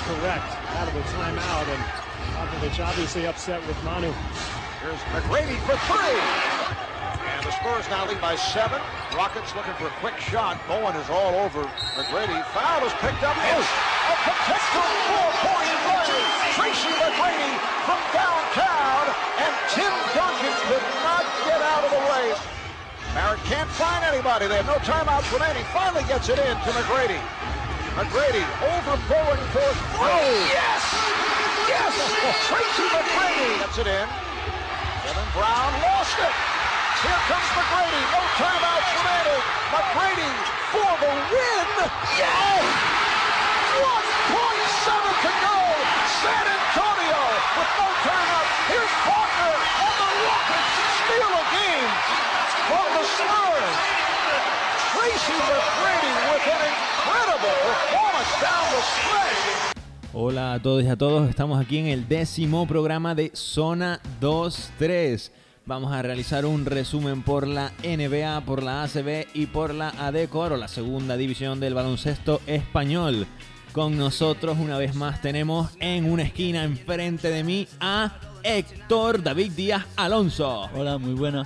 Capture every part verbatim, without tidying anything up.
correct out of the timeout, and Popovich obviously upset with Manu. Here's McGrady for three. And the Spurs now lead by seven. Rockets looking for a quick shot. Bowen is all over McGrady. Foul is picked up. Yes. A potential four-point play. Tracy McGrady from downtown, and Tim Duncan could not get out of the way. Barrett can't find anybody. They have no timeouts remaining. Finally gets it in to McGrady. McGrady over Bowen for three. Oh, yes! Yes! Tracy McGrady gets it in. Kevin Brown lost it. Here comes McGrady. No timeouts remaining. McGrady for the win. Yes! one point seven to go. San Antonio with no timeout. Here's Parker, and the Rockets steal a game from the Spurs. Tracy McGrady with an incredible performance down the stretch. Hola a todos y a todos, estamos aquí en el décimo programa de Zona dos tres. Vamos a realizar un resumen por la N B A, por la A C B y por la ADECOR, o la segunda división del baloncesto español. Con nosotros una vez más tenemos en una esquina enfrente de mí a Héctor David Díaz Alonso. Hola, muy buenas.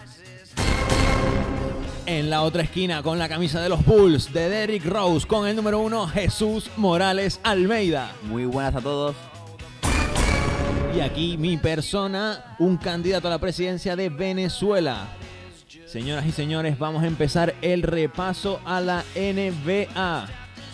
En la otra esquina, con la camisa de los Bulls de Derrick Rose, con el número uno, Jesús Morales Almeida. Muy buenas a todos. Y aquí mi persona, un candidato a la presidencia de Venezuela. Señoras y señores, vamos a empezar el repaso a la N B A.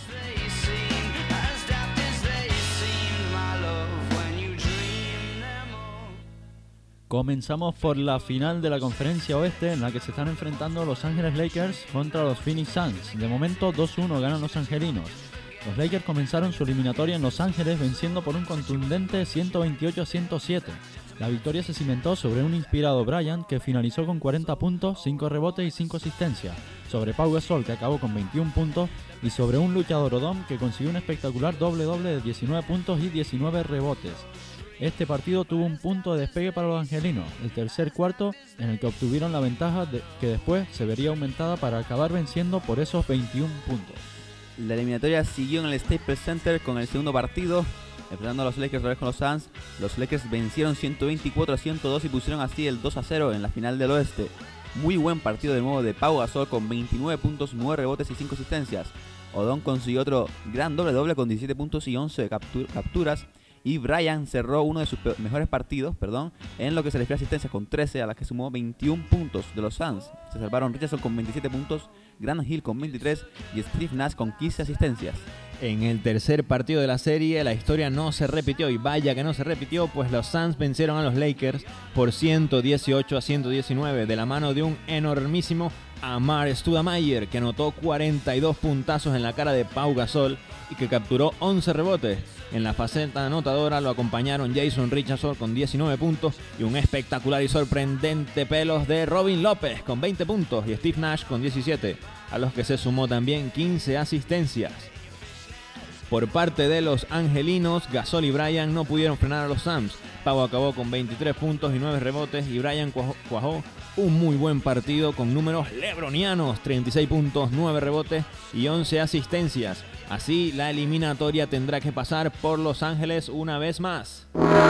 Comenzamos por la final de la Conferencia Oeste, en la que se están enfrentando Los Ángeles Lakers contra los Phoenix Suns. De momento dos uno ganan los angelinos. Los Lakers comenzaron su eliminatoria en Los Ángeles venciendo por un contundente ciento veintiocho a ciento siete. La victoria se cimentó sobre un inspirado Bryant, que finalizó con cuarenta puntos, cinco rebotes y cinco asistencias, sobre Pau Gasol, que acabó con veintiún puntos, y sobre un luchador Odom, que consiguió un espectacular doble-doble de diecinueve puntos y diecinueve rebotes. Este partido tuvo un punto de despegue para los angelinos, el tercer cuarto, en el que obtuvieron la ventaja de, que después se vería aumentada para acabar venciendo por esos veintiún puntos. La eliminatoria siguió en el Staples Center con el segundo partido, enfrentando a los Lakers otra vez con los Suns. Los Lakers vencieron ciento veinticuatro a ciento dos y pusieron así el dos a cero en la final del oeste. Muy buen partido de nuevo de Pau Gasol con veintinueve puntos, nueve rebotes y cinco asistencias. Odom consiguió otro gran doble-doble con diecisiete puntos y once captur- capturas. Y Bryant cerró uno de sus mejores partidos, perdón, en lo que se refiere a asistencias con trece, a las que sumó veintiún puntos de los Suns. Se salvaron Richardson con veintisiete puntos, Grant Hill con veintitrés y Steve Nash con quince asistencias. En el tercer partido de la serie, la historia no se repitió, y vaya que no se repitió, pues los Suns vencieron a los Lakers por ciento dieciocho a ciento diecinueve de la mano de un enormísimo Amar Stoudemire, que anotó cuarenta y dos puntazos en la cara de Pau Gasol y que capturó once rebotes. En la faceta anotadora lo acompañaron Jason Richardson con diecinueve puntos y un espectacular y sorprendente pelos de Robin López con veinte puntos y Steve Nash con diecisiete, a los que se sumó también quince asistencias. Por parte de los angelinos, Gasol y Bryant no pudieron frenar a los Suns. Pau acabó con veintitrés puntos y nueve rebotes y Bryant cuajó, cuajó un muy buen partido con números lebronianos, treinta y seis puntos, nueve rebotes y once asistencias. Así, la eliminatoria tendrá que pasar por Los Ángeles una vez más.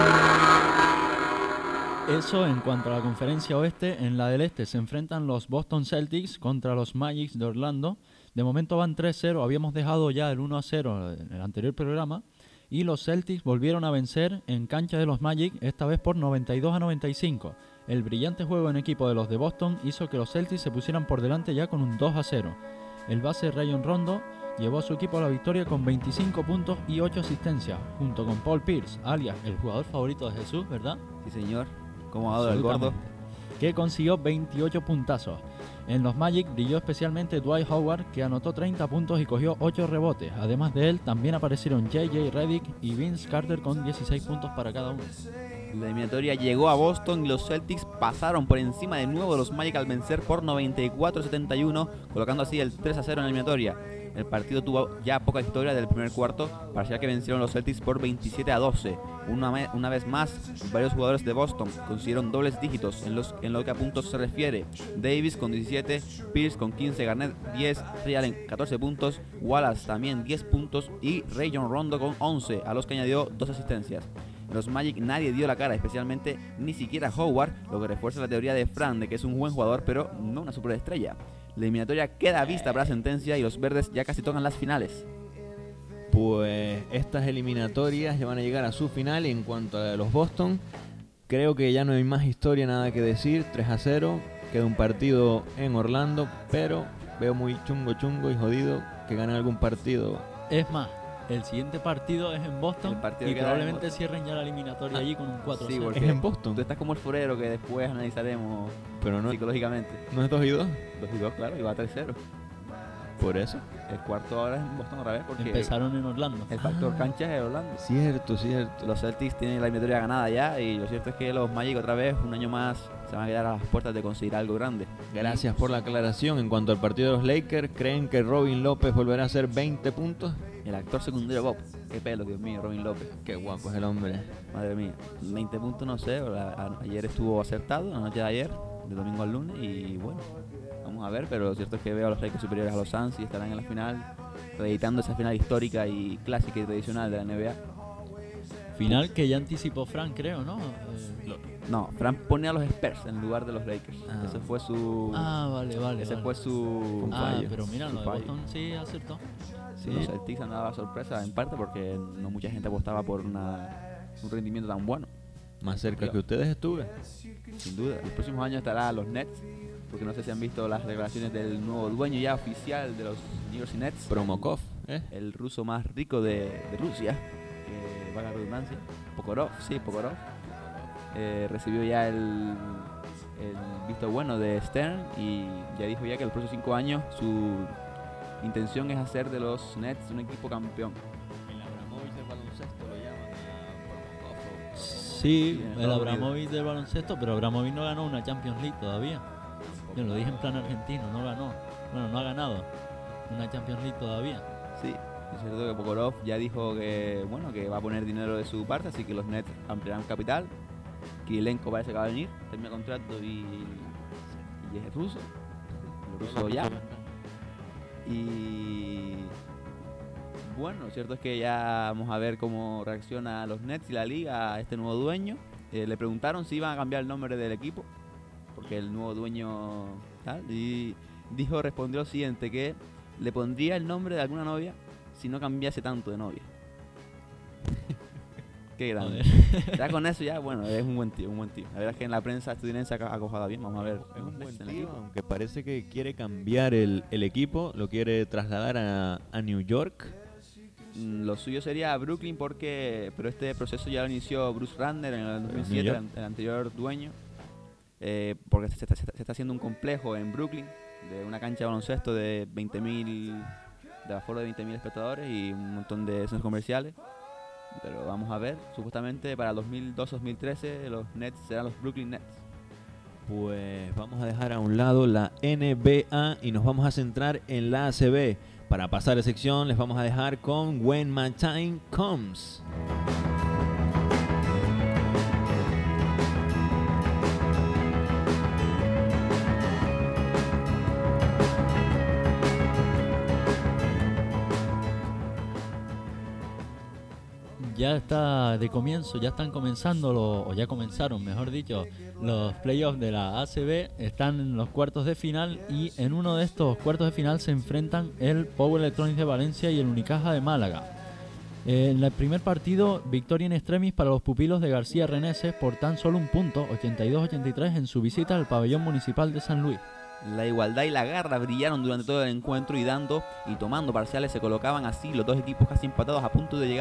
Eso en cuanto a la Conferencia Oeste. En la del Este se enfrentan los Boston Celtics contra los Magic de Orlando. De momento van tres cero, habíamos dejado ya el uno a cero en el anterior programa. Y los Celtics volvieron a vencer en cancha de los Magic, esta vez por noventa y dos a noventa y cinco. El brillante juego en equipo de los de Boston hizo que los Celtics se pusieran por delante ya con un dos a cero. El base Rajon Rondo llevó a su equipo a la victoria con veinticinco puntos y ocho asistencias, junto con Paul Pierce, alias el jugador favorito de Jesús, ¿verdad? Sí, señor. Como adora el gordo. Que consiguió veintiocho puntazos. En los Magic brilló especialmente Dwight Howard, que anotó treinta puntos y cogió ocho rebotes. Además de él, también aparecieron J J Redick y Vince Carter con dieciséis puntos para cada uno. La eliminatoria llegó a Boston y los Celtics pasaron por encima de nuevo de los Magic al vencer por noventa y cuatro a setenta y uno, colocando así el tres a cero en la eliminatoria. El partido tuvo ya poca historia del primer cuarto, parcial que vencieron los Celtics por veintisiete a doce. Una, una vez más, varios jugadores de Boston consiguieron dobles dígitos en, los, en lo que a puntos se refiere. Davis con diecisiete, Pierce con quince, Garnett diez, Ray Allen catorce puntos, Wallace también diez puntos y Rajon Rondo con once, a los que añadió dos asistencias. En los Magic nadie dio la cara, especialmente ni siquiera Howard, lo que refuerza la teoría de Fran de que es un buen jugador pero no una superestrella. La eliminatoria queda vista para sentencia y los verdes ya casi tocan las finales. Pues estas eliminatorias ya van a llegar a su final. Y en cuanto a la de los Boston, creo que ya no hay más historia, nada que decir. tres a cero, queda un partido en Orlando, pero veo muy chungo chungo y jodido que gane algún partido. Es más, el siguiente partido es en Boston El partido y queda probablemente en Boston. cierren ya la eliminatoria Ah, allí con un cuatro a sí, cero. porque- Es en Boston, Tú estás como el forero que después analizaremos pero no, psicológicamente. no es dos y dos. dos y dos, claro, y va a tres cero. Por eso. El cuarto ahora es en Boston otra vez porque Empezaron en Orlando. el factor Ah. cancha es Orlando. Cierto, cierto. Los Celtics tienen la eliminatoria ganada ya y lo cierto es que los Magic otra vez, un año más, se van a quedar a las puertas de conseguir algo grande. Gracias por la aclaración. En cuanto al partido de los Lakers, ¿creen que Robin López volverá a hacer veinte puntos? El actor secundario Bob, qué pelo, Dios mío, Robin López. Qué guapo es el hombre. Madre mía, veinte puntos no sé, a- a- ayer estuvo acertado, la noche de ayer, de domingo al lunes y bueno, vamos a ver, pero lo cierto es que veo a los Lakers superiores a los Suns y estarán en la final, reeditando esa final histórica y clásica y tradicional de la N B A. Final que ya anticipó Frank, creo, ¿no? Eh, No, Fran pone a los Spurs en lugar de los Lakers. Ah. Ese fue su... ah, vale, vale. ese vale. fue su... un Ah, fallo. pero mira, Su lo de fallo. Boston sí acertó. Sí, los Celtics han dado la sorpresa en parte porque no mucha gente apostaba por una, un rendimiento tan bueno. Más cerca que ustedes estuve. Sin duda. Los próximos años estará los Nets, porque no sé si han visto las declaraciones del nuevo dueño ya oficial de los New Jersey Nets, Promokov, ¿eh? el ruso más rico de, de Rusia, que va a la redundancia, Pokorov, sí, Pokorov, eh, recibió ya el, el visto bueno de Stern y ya dijo ya que los próximos cinco años su intención es hacer de los Nets un equipo campeón. El Abramovich del baloncesto lo llaman a Promokov. Sí, Sí, en el Estados Abramovich del baloncesto, pero Abramovich no ganó una Champions League todavía. Yo lo dije en plan argentino, no ganó. Bueno, no ha ganado una Champions League todavía. Sí, es cierto que Pokorov ya dijo que bueno que va a poner dinero de su parte, así que los Nets ampliarán capital. Kirilenko parece que va a venir, termina contrato y, y es ruso. El ruso ya. Y bueno, lo cierto es que ya vamos a ver cómo reacciona los Nets y la liga a este nuevo dueño. Eh, le preguntaron si iban a cambiar el nombre del equipo, porque el nuevo dueño tal, y dijo, respondió lo siguiente, que le pondría el nombre de alguna novia si no cambiase tanto de novia. Qué grande. Joder. Ya con eso ya, bueno, es un buen tío, un buen tío. La verdad es que en la prensa estadounidense ha acojado bien, vamos a ver. Es un buen en el tío, equipo. aunque parece que quiere cambiar el, el equipo, lo quiere trasladar a, a New York. Mm, Lo suyo sería Brooklyn porque, pero este proceso ya lo inició Bruce Randle en el dos mil siete, New el, York. an- el anterior dueño, eh, porque se, está- se está- se está haciendo un complejo en Brooklyn de una cancha de baloncesto de veinte mil, de aforo de veinte mil espectadores y un montón de centros comerciales. Pero vamos a ver, supuestamente para dos mil doce dos mil trece los Nets serán los Brooklyn Nets. Pues vamos a dejar a un lado la N B A y nos vamos a centrar en la A C B. Para pasar de sección les vamos a dejar con When My Time Comes. Ya está de comienzo, ya están comenzando, los, o ya comenzaron, mejor dicho, los playoffs de la A C B. Están en los cuartos de final y en uno de estos cuartos de final se enfrentan el Power Electronics de Valencia y el Unicaja de Málaga. Eh, en el primer partido, victoria in extremis para los pupilos de García Reneses por tan solo un punto, ochenta y dos a ochenta y tres, en su visita al pabellón municipal de San Luis. La igualdad y la garra brillaron durante todo el encuentro y dando y tomando parciales se colocaban así los dos equipos casi empatados a punto de llegar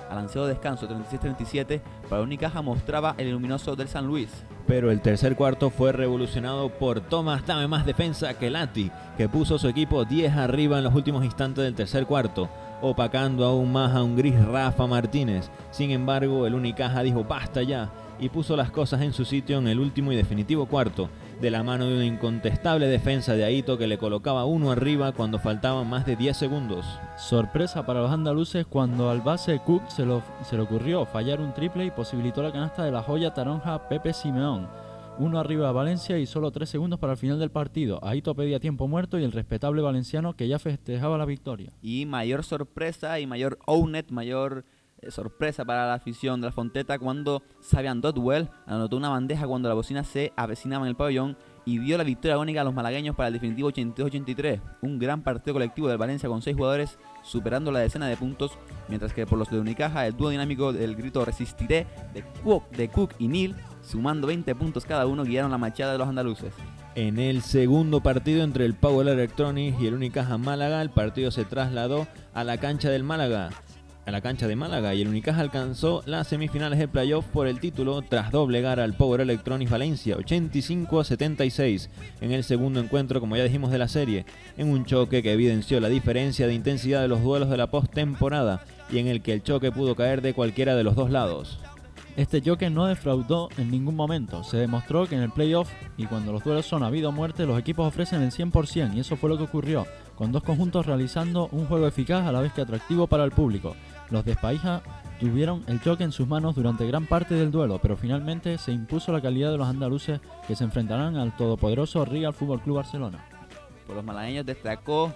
al ansiado descanso treinta y seis treinta y siete, para Unicaja mostraba el luminoso del San Luis. Pero el tercer cuarto fue revolucionado por Tomás Dame más defensa que Lati, que puso su equipo diez arriba en los últimos instantes del tercer cuarto, opacando aún más a un gris Rafa Martínez. Sin embargo, el Unicaja dijo basta ya y puso las cosas en su sitio en el último y definitivo cuarto, de la mano de una incontestable defensa de Aito que le colocaba uno arriba cuando faltaban más de diez segundos. Sorpresa para los andaluces cuando al base Cook se, lo, se le ocurrió fallar un triple y posibilitó la canasta de la joya taronja Pepe Simeón. Uno arriba a Valencia y solo tres segundos para el final del partido. Aito pedía tiempo muerto y el respetable valenciano que ya festejaba la victoria. Y mayor sorpresa y mayor own-it, mayor eh, sorpresa para la afición de la Fonteta cuando Sabian Dotwell anotó una bandeja cuando la bocina se avecinaba en el pabellón y dio la victoria única a los malagueños para el definitivo ochenta y dos ochenta y tres. Un gran partido colectivo del Valencia con seis jugadores superando la decena de puntos, mientras que por los de Unicaja el dúo dinámico del grito resistiré de Cook, de Cook y Neal, sumando veinte puntos cada uno, guiaron la machada de los andaluces. En el segundo partido entre el Power Electronics y el Unicaja Málaga, el partido se trasladó a la cancha del Málaga, a la cancha de Málaga, y el Unicaja alcanzó las semifinales de playoff por el título tras doblegar al Power Electronics Valencia ochenta y cinco a setenta y seis en el segundo encuentro, como ya dijimos, de la serie, en un choque que evidenció la diferencia de intensidad de los duelos de la postemporada y en el que el choque pudo caer de cualquiera de los dos lados. Este choque no defraudó en ningún momento. Se demostró que en el playoff y cuando los duelos son a vida o muerte, los equipos ofrecen el cien por ciento, y eso fue lo que ocurrió, con dos conjuntos realizando un juego eficaz a la vez que atractivo para el público. Los de Espaija tuvieron el choque en sus manos durante gran parte del duelo, pero finalmente se impuso la calidad de los andaluces, que se enfrentarán al todopoderoso Real Fútbol Club Barcelona. Por los malagueños destacó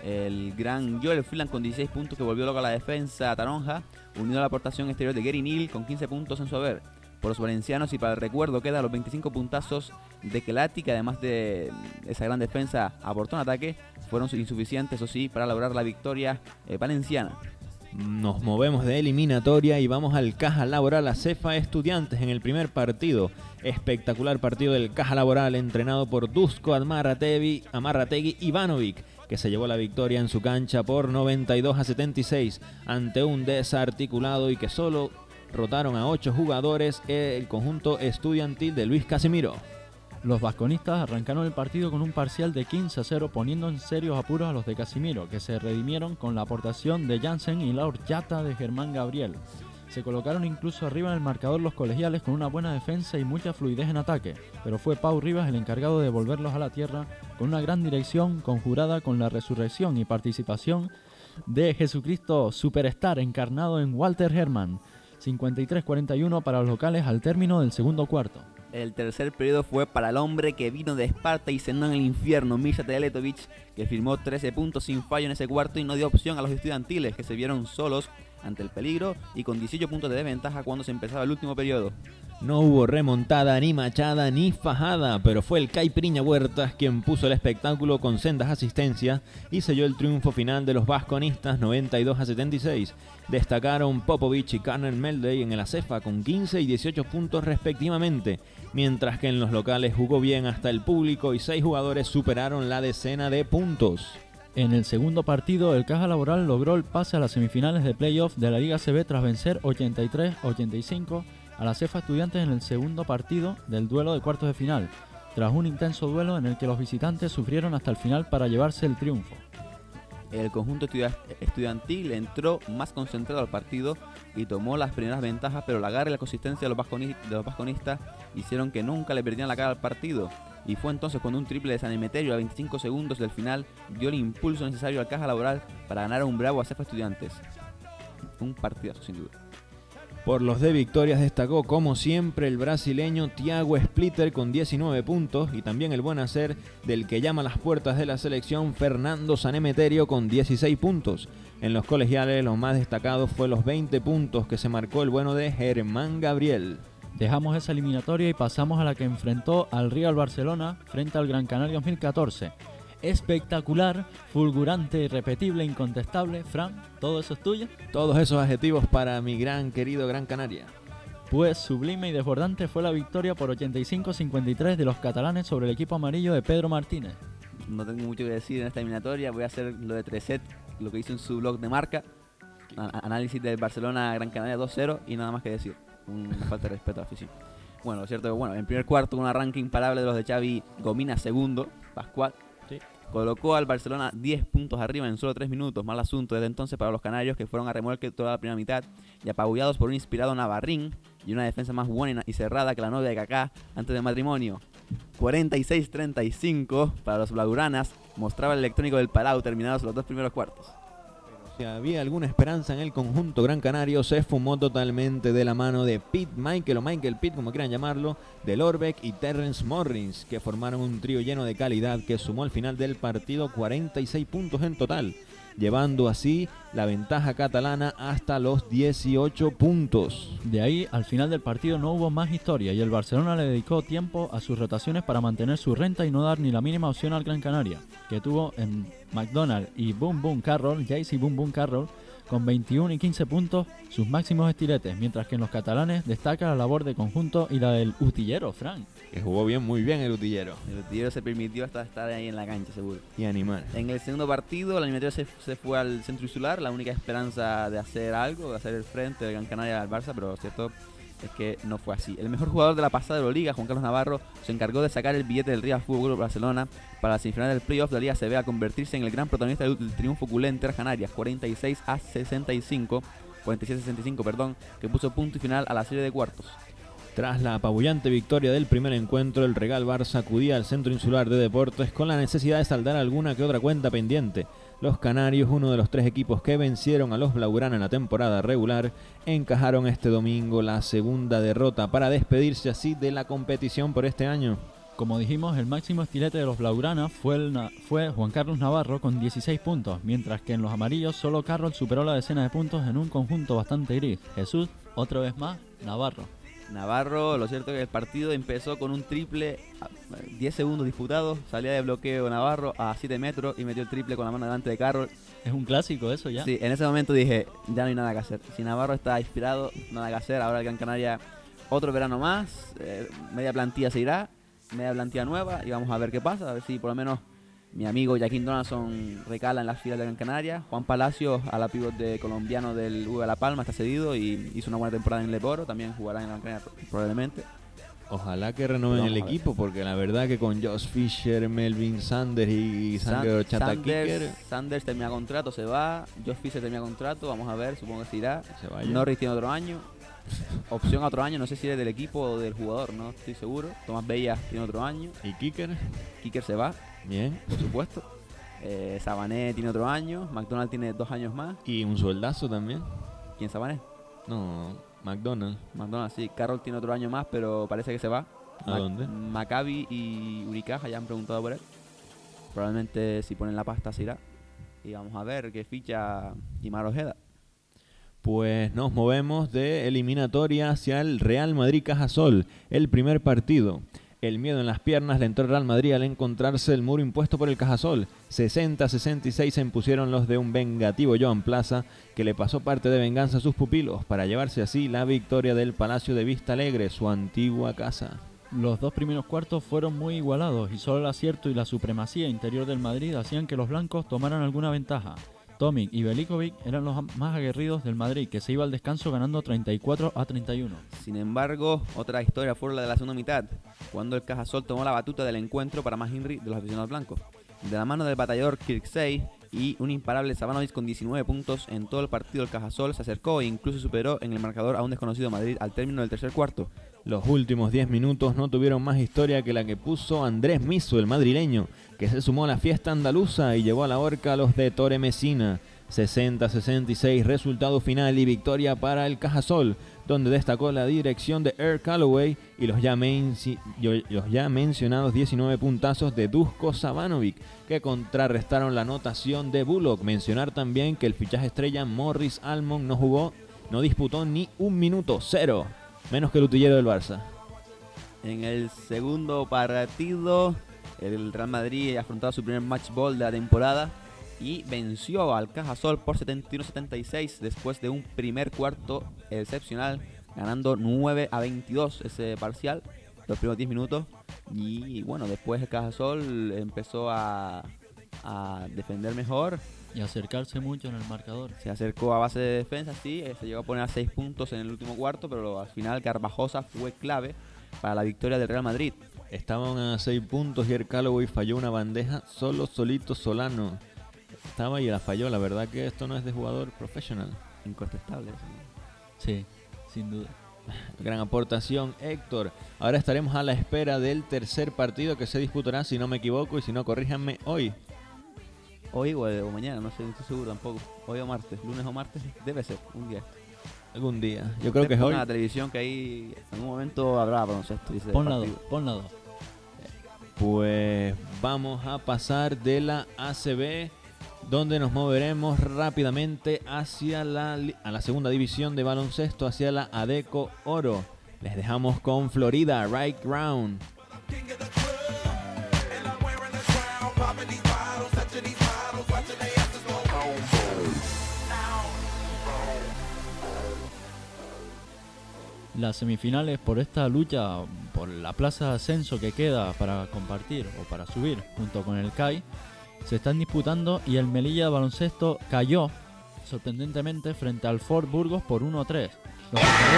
el gran Joel Freeland con dieciséis puntos, que volvió loca la defensa taronja, unido a la aportación exterior de Gary Neal con quince puntos en su haber. Por los valencianos, y para el recuerdo, queda los veinticinco puntazos de Kelati, que además de esa gran defensa aportó un ataque, fueron insuficientes, eso sí, para lograr la victoria eh, valenciana. Nos movemos de eliminatoria y vamos al Caja Laboral a Cefa Estudiantes en el primer partido. Espectacular partido del Caja Laboral, entrenado por Dusko Amarrategui, Amarrategui Ivanovic, que se llevó la victoria en su cancha por noventa y dos a setenta y seis ante un desarticulado y que solo rotaron a ocho jugadores el conjunto estudiantil de Luis Casimiro. Los vasconistas arrancaron el partido con un parcial de quince a cero, poniendo en serios apuros a los de Casimiro, que se redimieron con la aportación de Jansen y la horchata de Germán Gabriel. Se colocaron incluso arriba en el marcador los colegiales con una buena defensa y mucha fluidez en ataque, pero fue Pau Rivas el encargado de devolverlos a la tierra con una gran dirección conjurada con la resurrección y participación de Jesucristo Superstar encarnado en Walter Hermann. cincuenta y tres cuarenta y uno para los locales al término del segundo cuarto. El tercer periodo fue para el hombre que vino de Esparta y cenó en el infierno, Mirza Teletovic, que firmó trece puntos sin fallo en ese cuarto y no dio opción a los estudiantiles, que se vieron solos ante el peligro y con dieciocho puntos de desventaja cuando se empezaba el último periodo. No hubo remontada, ni machada, ni fajada, pero fue el Caipirinha Huertas quien puso el espectáculo con sendas asistencias y selló el triunfo final de los vasconistas noventa y dos a setenta y seis. Destacaron Popovic y Carner Meldey en el Acefa con quince y dieciocho puntos respectivamente, mientras que en los locales jugó bien hasta el público y seis jugadores superaron la decena de puntos. En el segundo partido, el Caja Laboral logró el pase a las semifinales de playoff de la Liga C B tras vencer ochenta y tres a ochenta y cinco a la Cefa Estudiantes en el segundo partido del duelo de cuartos de final, tras un intenso duelo en el que los visitantes sufrieron hasta el final para llevarse el triunfo. El conjunto estudiantil entró más concentrado al partido y tomó las primeras ventajas, pero la garra y la consistencia de los, vasconistas, de los vasconistas hicieron que nunca le perdieran la cara al partido. Y fue entonces cuando un triple de San Emeterio a veinticinco segundos del final dio el impulso necesario al Caja Laboral para ganar a un bravo a Cefa Estudiantes. Un partidazo sin duda. Por los de victorias destacó como siempre el brasileño Thiago Splitter con diecinueve puntos y también el buen hacer del que llama a las puertas de la selección Fernando San Emeterio con dieciséis puntos. En los colegiales lo más destacado fue los veinte puntos que se marcó el bueno de Germán Gabriel. Dejamos esa eliminatoria y pasamos a la que enfrentó al Real Barcelona frente al Gran Canaria dos mil catorce. Espectacular, fulgurante, irrepetible, incontestable. Fran, ¿todo eso es tuyo? Todos esos adjetivos para mi gran querido Gran Canaria. Pues sublime y desbordante fue la victoria por ochenta y cinco a cincuenta y tres de los catalanes sobre el equipo amarillo de Pedro Martínez. No tengo mucho que decir en esta eliminatoria, voy a hacer lo de Treset, lo que hizo en su blog de marca, a- análisis del Barcelona-Gran Canaria dos cero y nada más que decir. Una falta de respeto a la afición. Bueno, lo cierto es que, bueno, en primer cuarto un arranque imparable de los de Xavi Gomina segundo, Pascual. Sí. Colocó al Barcelona diez puntos arriba en solo tres minutos. Mal asunto desde entonces para los canarios, que fueron a remolque toda la primera mitad y apabullados por un inspirado Navarrín y una defensa más buena y cerrada que la novia de Kaká antes del matrimonio. cuarenta y seis treinta y cinco para los blaugranas. Mostraba el electrónico del Palau terminados los dos primeros cuartos. Si había alguna esperanza en el conjunto gran canario, se esfumó totalmente de la mano de Pete Michael o Michael Pitt, como quieran llamarlo, de Lorbeck y Terrence Morris, que formaron un trío lleno de calidad que sumó al final del partido cuarenta y seis puntos en total, llevando así la ventaja catalana hasta los dieciocho puntos. De ahí, al final del partido no hubo más historia y el Barcelona le dedicó tiempo a sus rotaciones para mantener su renta y no dar ni la mínima opción al Gran Canaria, que tuvo en McDonald y Boom Boom Carroll, Jaycee Boom Boom Carroll, con veintiuno y quince puntos, sus máximos estiletes, mientras que en los catalanes destaca la labor de conjunto y la del utillero, Frank. Que jugó bien, muy bien el utillero. El tiro se permitió hasta estar ahí en la cancha, seguro. Y animal. En el segundo partido, la eliminatoria se, se fue al centro insular, la única esperanza de hacer algo, de hacer el frente del Gran Canaria al Barça, pero lo cierto es que no fue así. El mejor jugador de la pasada Euroliga, Juan Carlos Navarro, se encargó de sacar el billete del Real Fútbol Club Barcelona para la semifinal del playoff de la Liga A C B, a convertirse en el gran protagonista del, del triunfo culé a Canarias, cuarenta y seis a sesenta y cinco, cuarenta y siete a sesenta y cinco, perdón, que puso punto y final a la serie de cuartos. Tras la apabullante victoria del primer encuentro, el Regal Barça acudía al Centro Insular de Deportes con la necesidad de saldar alguna que otra cuenta pendiente. Los canarios, uno de los tres equipos que vencieron a los blaugrana en la temporada regular, encajaron este domingo la segunda derrota para despedirse así de la competición por este año. Como dijimos, el máximo estilete de los blaugrana fue, el na- fue Juan Carlos Navarro con dieciséis puntos, mientras que en los amarillos solo Carroll superó la decena de puntos en un conjunto bastante gris. Jesús, otra vez más, Navarro. Navarro, lo cierto es que el partido empezó con un triple, a diez segundos disputados, salía de bloqueo Navarro a siete metros y metió el triple con la mano delante de Carroll. Es un clásico eso ya. Sí, en ese momento dije, ya no hay nada que hacer. Si Navarro está inspirado, nada que hacer. Ahora el Gran Canaria, otro verano más, eh, media plantilla se irá, media plantilla nueva y vamos a ver qué pasa, a ver si por lo menos mi amigo Joaquín Donaldson recala en las filas de Gran Canaria. Juan Palacios, a la pívot de colombiano del U de La Palma, está cedido y hizo una buena temporada en el Leboro. También jugará en Gran Canaria probablemente. Ojalá que renueven Vamos el a ver. equipo, porque la verdad que con Josh Fisher, Melvin Sanders y Sandro San- Chatakiker Sanders, Sanders termina contrato, se va. Josh Fisher termina contrato, vamos a ver, supongo que se irá. se vaya. Norris tiene otro año. Opción a otro año, no sé si es del equipo o del jugador, no estoy seguro. Tomás Bellas tiene otro año. Y Kicker, Kicker se va, bien. por supuesto. Eh, Sabané tiene otro año. McDonald tiene dos años más. Y un sueldazo también. ¿Quién Sabané? No, McDonald's. McDonald, sí. Carroll tiene otro año más, pero parece que se va. ¿A Mac- dónde? Maccabi y Unicaja ya han preguntado por él. Probablemente si ponen la pasta se irá. Y vamos a ver qué ficha Imar Ojeda. Pues nos movemos de eliminatoria hacia el Real Madrid Cajasol, el primer partido. El miedo en las piernas le entró el Real Madrid al encontrarse el muro impuesto por el Cajasol. sesenta a sesenta y seis se impusieron los de un vengativo Joan Plaza, que le pasó parte de venganza a sus pupilos, para llevarse así la victoria del Palacio de Vista Alegre, su antigua casa. Los dos primeros cuartos fueron muy igualados y solo el acierto y la supremacía interior del Madrid hacían que los blancos tomaran alguna ventaja. Tomic y Velikovic eran los más aguerridos del Madrid, que se iba al descanso ganando treinta y cuatro a treinta y uno. Sin embargo, otra historia fue la de la segunda mitad, cuando el Cajasol tomó la batuta del encuentro para más Henry de los aficionados blancos. De la mano del batallador Kirksey y un imparable Savanovic con diecinueve puntos en todo el partido, el Cajasol se acercó e incluso superó en el marcador a un desconocido Madrid al término del tercer cuarto. Los últimos diez minutos no tuvieron más historia que la que puso Andrés Miso, el madrileño, que se sumó a la fiesta andaluza y llevó a la horca a los de Tore Messina. sesenta a sesenta y seis resultado final y victoria para el Cajasol, donde destacó la dirección de Earl Calloway y los ya, menci- los ya mencionados diecinueve puntazos de Duško Savanovic, que contrarrestaron la anotación de Bullock. Mencionar también que el fichaje estrella Morris Almond no jugó, no disputó ni un minuto, cero, menos que el utillero del Barça. En el segundo partido, el Real Madrid afrontaba su primer match ball de la temporada y venció al Cajasol por setenta y uno a setenta y seis después de un primer cuarto excepcional, ganando nueve a veintidós ese parcial, los primeros diez minutos. Y bueno, después el Cajasol empezó a, a defender mejor Y acercarse mucho en el marcador. Se acercó a base de defensa, sí, eh, se llegó a poner a seis puntos en el último cuarto, pero al final Garbajosa fue clave para la victoria del Real Madrid. Estaban a seis puntos y el Callaway falló una bandeja solo, solito, Solano. Estaba y la falló. La verdad que esto no es de jugador profesional. Incontestable. Sí, sin duda. Gran aportación, Héctor. Ahora estaremos a la espera del tercer partido que se disputará, si no me equivoco, y si no, corríjanme, hoy. Hoy o, o mañana, no sé, no estoy seguro tampoco. Hoy o martes, lunes o martes, debe ser, un día. Algún día. Yo creo que es Pon hoy. a la televisión que ahí en algún momento habrá baloncesto. dice, Pon la dos, partido. pon la dos. Pues vamos a pasar de la A C B, donde nos moveremos rápidamente hacia la, li- a la segunda división de baloncesto, hacia la Adeco Oro. Les dejamos con Florida, Right Ground. Las semifinales por esta lucha por la plaza de ascenso que queda para compartir o para subir junto con el C A I se están disputando y el Melilla de baloncesto cayó sorprendentemente frente al Fort Burgos por uno a tres. Los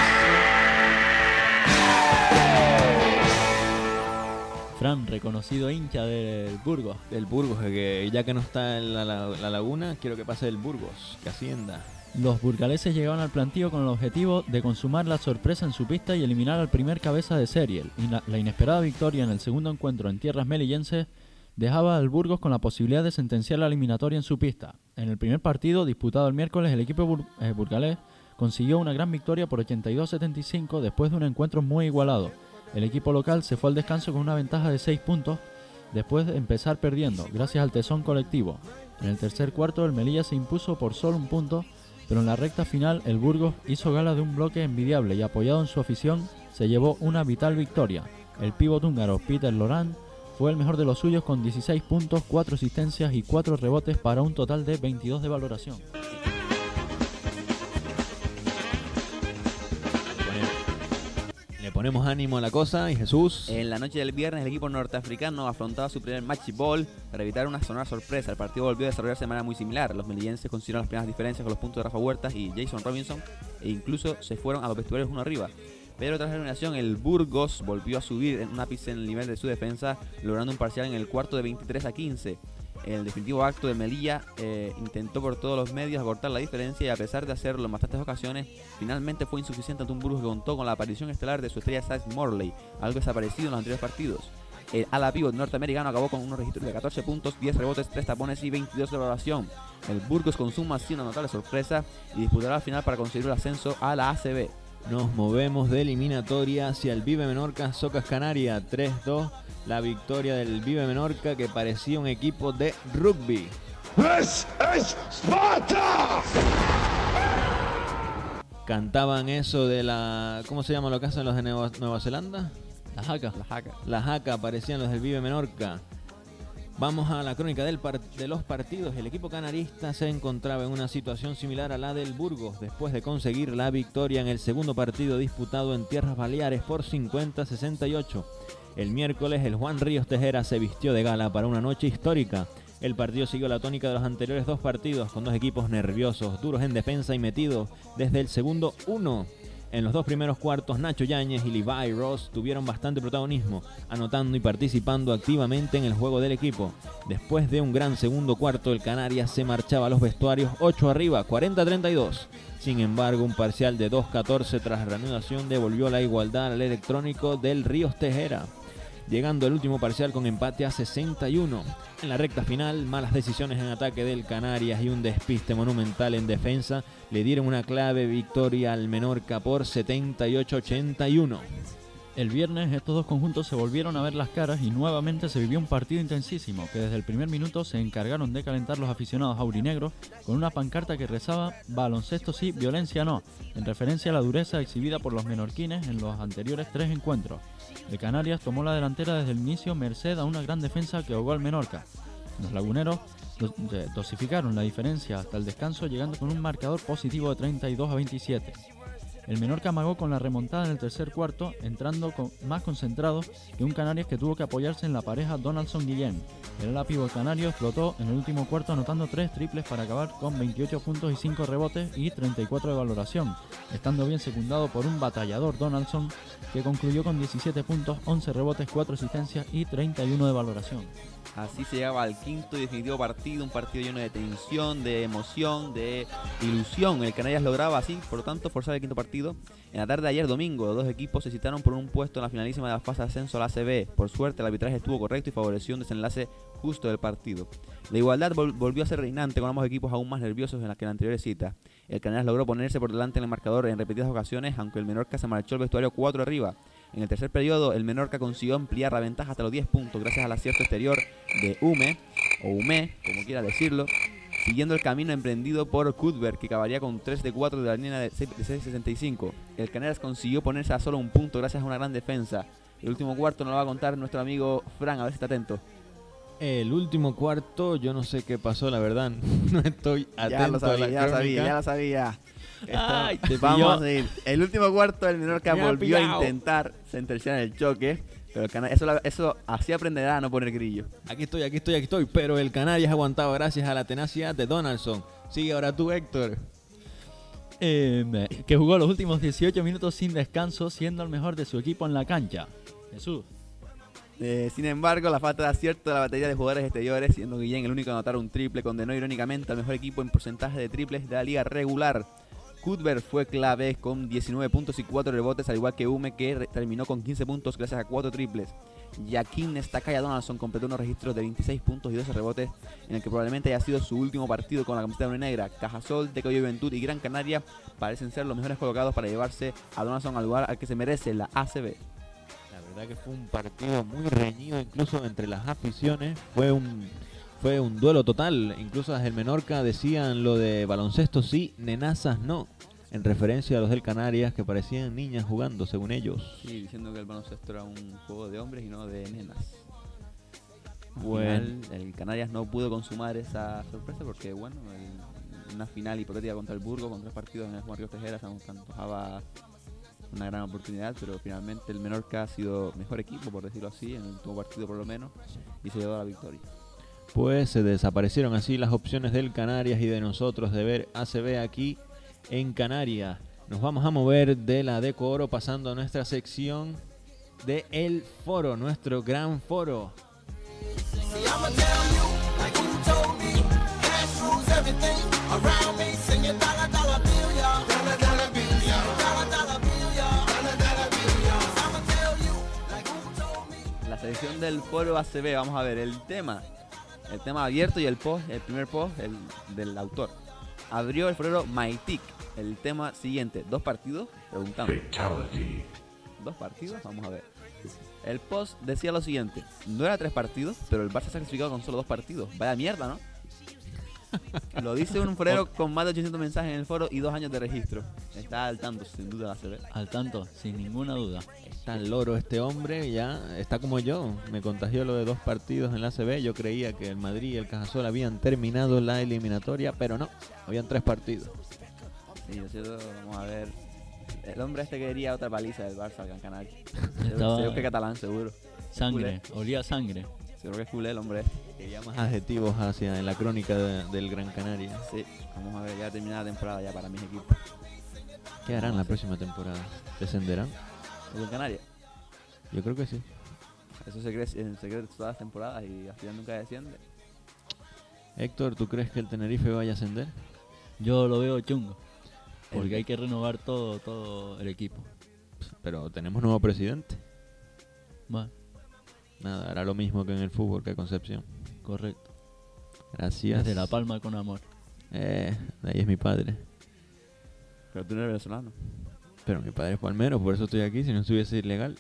Fran, reconocido hincha del Burgos. Del Burgos, que ya que no está en la, la- la laguna, quiero que pase el Burgos, que ascienda. Los burgaleses llegaban al plantío con el objetivo de consumar la sorpresa en su pista y eliminar al primer cabeza de serie. Y la, la inesperada victoria en el segundo encuentro en tierras melillenses dejaba al Burgos con la posibilidad de sentenciar la eliminatoria en su pista. En el primer partido, disputado el miércoles, el equipo bur- eh, burgalés consiguió una gran victoria por ochenta y dos a setenta y cinco después de un encuentro muy igualado. El equipo local se fue al descanso con una ventaja de seis puntos después de empezar perdiendo, gracias al tesón colectivo. En el tercer cuarto, el Melilla se impuso por solo un punto, pero en la recta final el Burgos hizo gala de un bloque envidiable y apoyado en su afición se llevó una vital victoria. El pívot húngaro Peter Lorán fue el mejor de los suyos con dieciséis puntos, cuatro asistencias y cuatro rebotes para un total de veintidós de valoración. Le ponemos ánimo a la cosa y Jesús. En la noche del viernes el equipo norteafricano afrontaba su primer match ball para evitar una sonora sorpresa. El partido volvió a desarrollarse de manera muy similar. Los melillenses consiguieron las primeras diferencias con los puntos de Rafa Huertas y Jason Robinson e incluso se fueron a los vestuarios uno arriba. Pero tras la eliminación el Burgos volvió a subir en un ápice en el nivel de su defensa, logrando un parcial en el cuarto de veintitrés a quince. El definitivo acto de Melilla eh, intentó por todos los medios acortar la diferencia y a pesar de hacerlo en bastantes ocasiones, finalmente fue insuficiente ante un Burgos que contó con la aparición estelar de su estrella Size Morley, algo desaparecido en los anteriores partidos. El ala pívot norteamericano acabó con unos registros de catorce puntos, diez rebotes, tres tapones y veintidós de valoración. El Burgos consuma así una notable sorpresa y disputará la final para conseguir el ascenso a la A C B. Nos movemos de eliminatoria hacia el Vive Menorca Socas Canaria, tres dos. La victoria del Vive Menorca, que parecía un equipo de rugby. This is Sparta! Cantaban eso de la... ¿Cómo se llama lo que hacen los de Nueva, Nueva Zelanda? La jaca. La jaca. La jaca, parecían los del Vive Menorca. Vamos a la crónica del par- de los partidos. El equipo canarista se encontraba en una situación similar a la del Burgos después de conseguir la victoria en el segundo partido disputado en Tierras Baleares por cincuenta a sesenta y ocho. El miércoles el Juan Ríos Tejera se vistió de gala para una noche histórica. El partido siguió la tónica de los anteriores dos partidos, con dos equipos nerviosos, duros en defensa y metidos desde el segundo uno. En los dos primeros cuartos, Nacho Yáñez y Levi Ross tuvieron bastante protagonismo, anotando y participando activamente en el juego del equipo. Después de un gran segundo cuarto, el Canarias se marchaba a los vestuarios ocho arriba, cuarenta a treinta y dos. Sin embargo, un parcial de dos a catorce tras reanudación devolvió la igualdad al electrónico del Ríos Tejera, llegando el último parcial con empate a sesenta y uno. En la recta final, malas decisiones en ataque del Canarias y un despiste monumental en defensa le dieron una clave victoria al Menorca por setenta y ocho a ochenta y uno. El viernes estos dos conjuntos se volvieron a ver las caras y nuevamente se vivió un partido intensísimo que desde el primer minuto se encargaron de calentar los aficionados aurinegros con una pancarta que rezaba baloncesto sí, violencia no, en referencia a la dureza exhibida por los menorquines en los anteriores tres encuentros. El Canarias tomó la delantera desde el inicio merced a una gran defensa que ahogó al Menorca. Los laguneros do- de- dosificaron la diferencia hasta el descanso llegando con un marcador positivo de treinta y dos a veintisiete. El Menorca amagó con la remontada en el tercer cuarto, entrando con, más concentrado que un Canarias que tuvo que apoyarse en la pareja Donaldson-Guillén. El ala pívot canario explotó en el último cuarto anotando tres triples para acabar con veintiocho puntos y cinco rebotes y treinta y cuatro de valoración, estando bien secundado por un batallador Donaldson que concluyó con diecisiete puntos, once rebotes, cuatro asistencias y treinta y uno de valoración. Así se llegaba al quinto y definitivo partido, un partido lleno de tensión, de emoción, de ilusión. El Canarias lograba así, por lo tanto, forzar el quinto partido. En la tarde de ayer domingo, los dos equipos se citaron por un puesto en la finalísima de la fase de ascenso a la A C B. Por suerte, el arbitraje estuvo correcto y favoreció un desenlace justo del partido. La igualdad vol- volvió a ser reinante con ambos equipos aún más nerviosos en la que en la anterior cita. El Canarias logró ponerse por delante en el marcador en repetidas ocasiones, aunque el Menorca se marchó al vestuario cuatro arriba. En el tercer periodo, el Menorca consiguió ampliar la ventaja hasta los diez puntos gracias al acierto exterior de Ume, o Ume, como quiera decirlo, siguiendo el camino emprendido por Cuthbert, que acabaría con tres de cuatro de la línea de seis sesenta y cinco. El Canarias consiguió ponerse a solo un punto gracias a una gran defensa. El último cuarto nos lo va a contar nuestro amigo Fran, a ver si está atento. El último cuarto, yo no sé qué pasó, la verdad. No estoy atento Ya lo sabía, a la ya lo sabía, crónica. ya lo sabía. Esto- Ay, te vamos pilló. a seguir. El último cuarto, el Menorca Me ha volvió a pillado. intentar sentenciar el choque, pero el Canarias, eso, la- eso así aprenderá a no poner grillo. Aquí estoy, aquí estoy, aquí estoy. Pero el Canarias aguantaba gracias a la tenacidad de Donaldson. Sigue ahora tú, Héctor. Eh, que jugó los últimos dieciocho minutos sin descanso, siendo el mejor de su equipo en la cancha. Jesús. Eh, sin embargo, la falta de acierto de la batería de jugadores exteriores, siendo Guillén el único a anotar un triple, condenó irónicamente al mejor equipo en porcentaje de triples de la liga regular. Cuthbert fue clave con diecinueve puntos y cuatro rebotes, al igual que Ume, que re- terminó con quince puntos gracias a cuatro triples. Jaquín Nestakaya Donaldson completó unos registros de veintiséis puntos y doce rebotes, en el que probablemente haya sido su último partido con la camiseta negra. Cajasol, Decoyo Juventud y Gran Canaria parecen ser los mejores colocados para llevarse a Donaldson al lugar al que se merece, la A C B. La verdad que fue un partido muy reñido, incluso entre las aficiones. Fue un fue un duelo total. Incluso desde el Menorca decían lo de baloncesto sí, nenazas no. En referencia a los del Canarias, que parecían niñas jugando, según ellos. Sí, diciendo que el baloncesto era un juego de hombres y no de nenas. Al Bueno. final, el Canarias no pudo consumar esa sorpresa porque, bueno, el- una final hipotética contra el Burgos, con tres partidos en el Juan Ríos Tejera, se antojaba una gran oportunidad, pero finalmente el Menorca ha sido mejor equipo, por decirlo así, en el último partido por lo menos, y se llevó la victoria. Pues se desaparecieron así las opciones del Canarias y de nosotros de ver A C B aquí en Canarias. Nos vamos a mover de la Deco Oro pasando a nuestra sección de El Foro, nuestro gran foro. La selección del foro A C B, vamos a ver el tema, el tema abierto y el post, el primer post el del autor. Abrió el forero Maitic. El tema siguiente, dos partidos, preguntando. Dos partidos, vamos a ver. El post decía lo siguiente: no era tres partidos, pero el Barça se ha clasificado con solo dos partidos. Vaya mierda, ¿no? Lo dice un forero con más de ochocientos mensajes en el foro y dos años de registro. Está al tanto, sin duda, la C B. Al tanto, sin ninguna duda. Está al loro este hombre, ya está como yo. Me contagió lo de dos partidos en la A C B. Yo creía que el Madrid y el Cajasol habían terminado la eliminatoria, pero no, habían tres partidos. Sí, lo cierto, vamos a ver. El hombre este quería otra paliza del Barça al Gran Canaria. Estaba- Seguro que es catalán, seguro. Sangre, olía a sangre. Seguro que es culé el hombre este. Quería más adjetivos hacia en la crónica de- del Gran Canaria. Sí, vamos a ver, ya terminada la temporada ya para mis equipos. ¿Qué harán la próxima temporada? ¿Descenderán? ¿El Gran Canaria? Yo creo que sí. Eso se cree en secreto de todas las temporadas y al final nunca desciende. Héctor, ¿tú crees que el Tenerife vaya a ascender? Yo lo veo chungo. Porque El- hay que renovar todo, todo el equipo. Pero tenemos nuevo presidente. Va, Nada, hará lo mismo que en el fútbol que Concepción. correcto. Gracias. Desde La Palma con amor. Eh, de ahí es mi padre. Pero tú no eres venezolano. Pero mi padre es palmero, por eso estoy aquí, si no estuviese ilegal.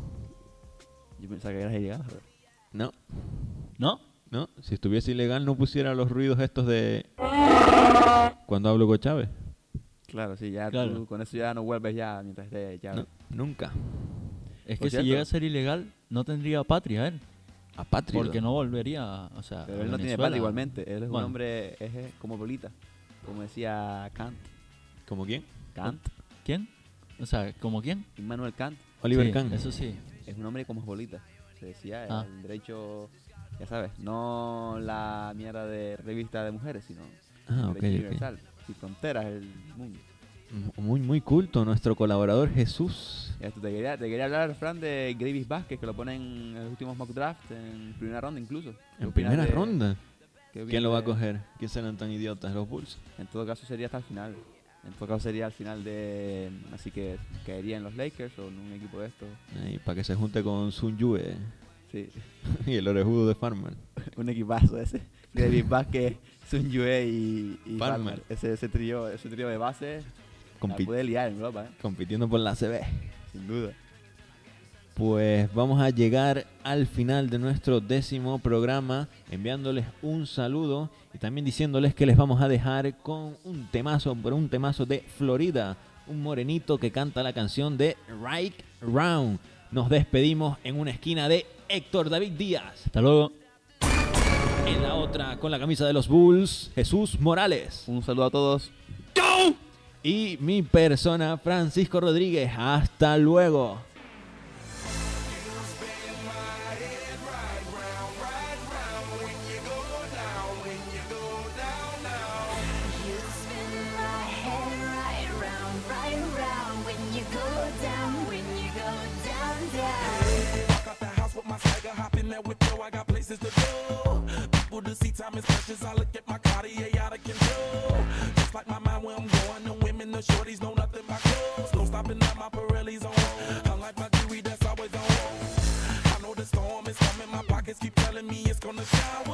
Yo pensaba que eras ilegal. pero- No, ¿No? no, si estuviese ilegal no pusiera los ruidos estos de... Cuando hablo con Chávez. Claro, sí, ya Claro. tú con eso ya no vuelves ya mientras esté ya. No, nunca. Es Por que cierto. si llega a ser ilegal, no tendría patria él. Apátrida. Porque no volvería, o sea, Pero a él no tiene Venezuela. patria igualmente. Él es un Bueno. hombre es, es como Polita. Como decía Kant. ¿Como quién? Kant. ¿Quién? O sea, ¿como quién? Immanuel Kant. Oliver Sí, Kahn. Eso sí. Es un hombre como bolita. Se decía, Ah. el derecho, ya sabes, no la mierda de revista de mujeres, sino Ah, el ok, derecho ok. universal. Sin fronteras el mundo. Muy, muy culto nuestro colaborador Jesús. Y esto, te, quería, te quería hablar, Fran, de Gravis Vázquez, que lo ponen en los últimos mock drafts, en primera ronda incluso. ¿Qué En opinas primera de- ronda. qué opinas ¿Quién lo va a de- coger? ¿Quién serán tan idiotas? ¿Los Bulls? En todo caso sería hasta el final. En todo caso sería al final de... Así que caería en los Lakers o en un equipo de estos. Ahí, para que se junte con Sun Yue Sí, y el orejudo de Farmer. un equipazo ese. Gravis Vázquez, Sun Yue y, y Farmer. Farmer. Ese, ese, trío, ese trío de base la Compi- puede liar en Europa, ¿eh? compitiendo por la A C B. Sin duda. Pues vamos a llegar al final de nuestro décimo programa, enviándoles un saludo y también diciéndoles que les vamos a dejar con un temazo, por un temazo de Florida, un morenito que canta la canción de Right Round. Nos despedimos en una esquina de Héctor David Díaz. Hasta luego. En la otra, con la camisa de los Bulls, Jesús Morales. Un saludo a todos. Y mi persona, Francisco Rodríguez. Hasta luego. You spin my head right round, right round when you go down, when you go down, down. Walk out the house with my swagger, hop in there with yo, I got places to go. People to see, time is precious, I look at my Cartier out of control. Just like my mind where I'm going, the women, the shorties know nothing but clothes. No stopping at my Pirelli's on. Unlike my jewelry that's always on. I know the storm is coming, my pockets keep telling me it's gonna shower.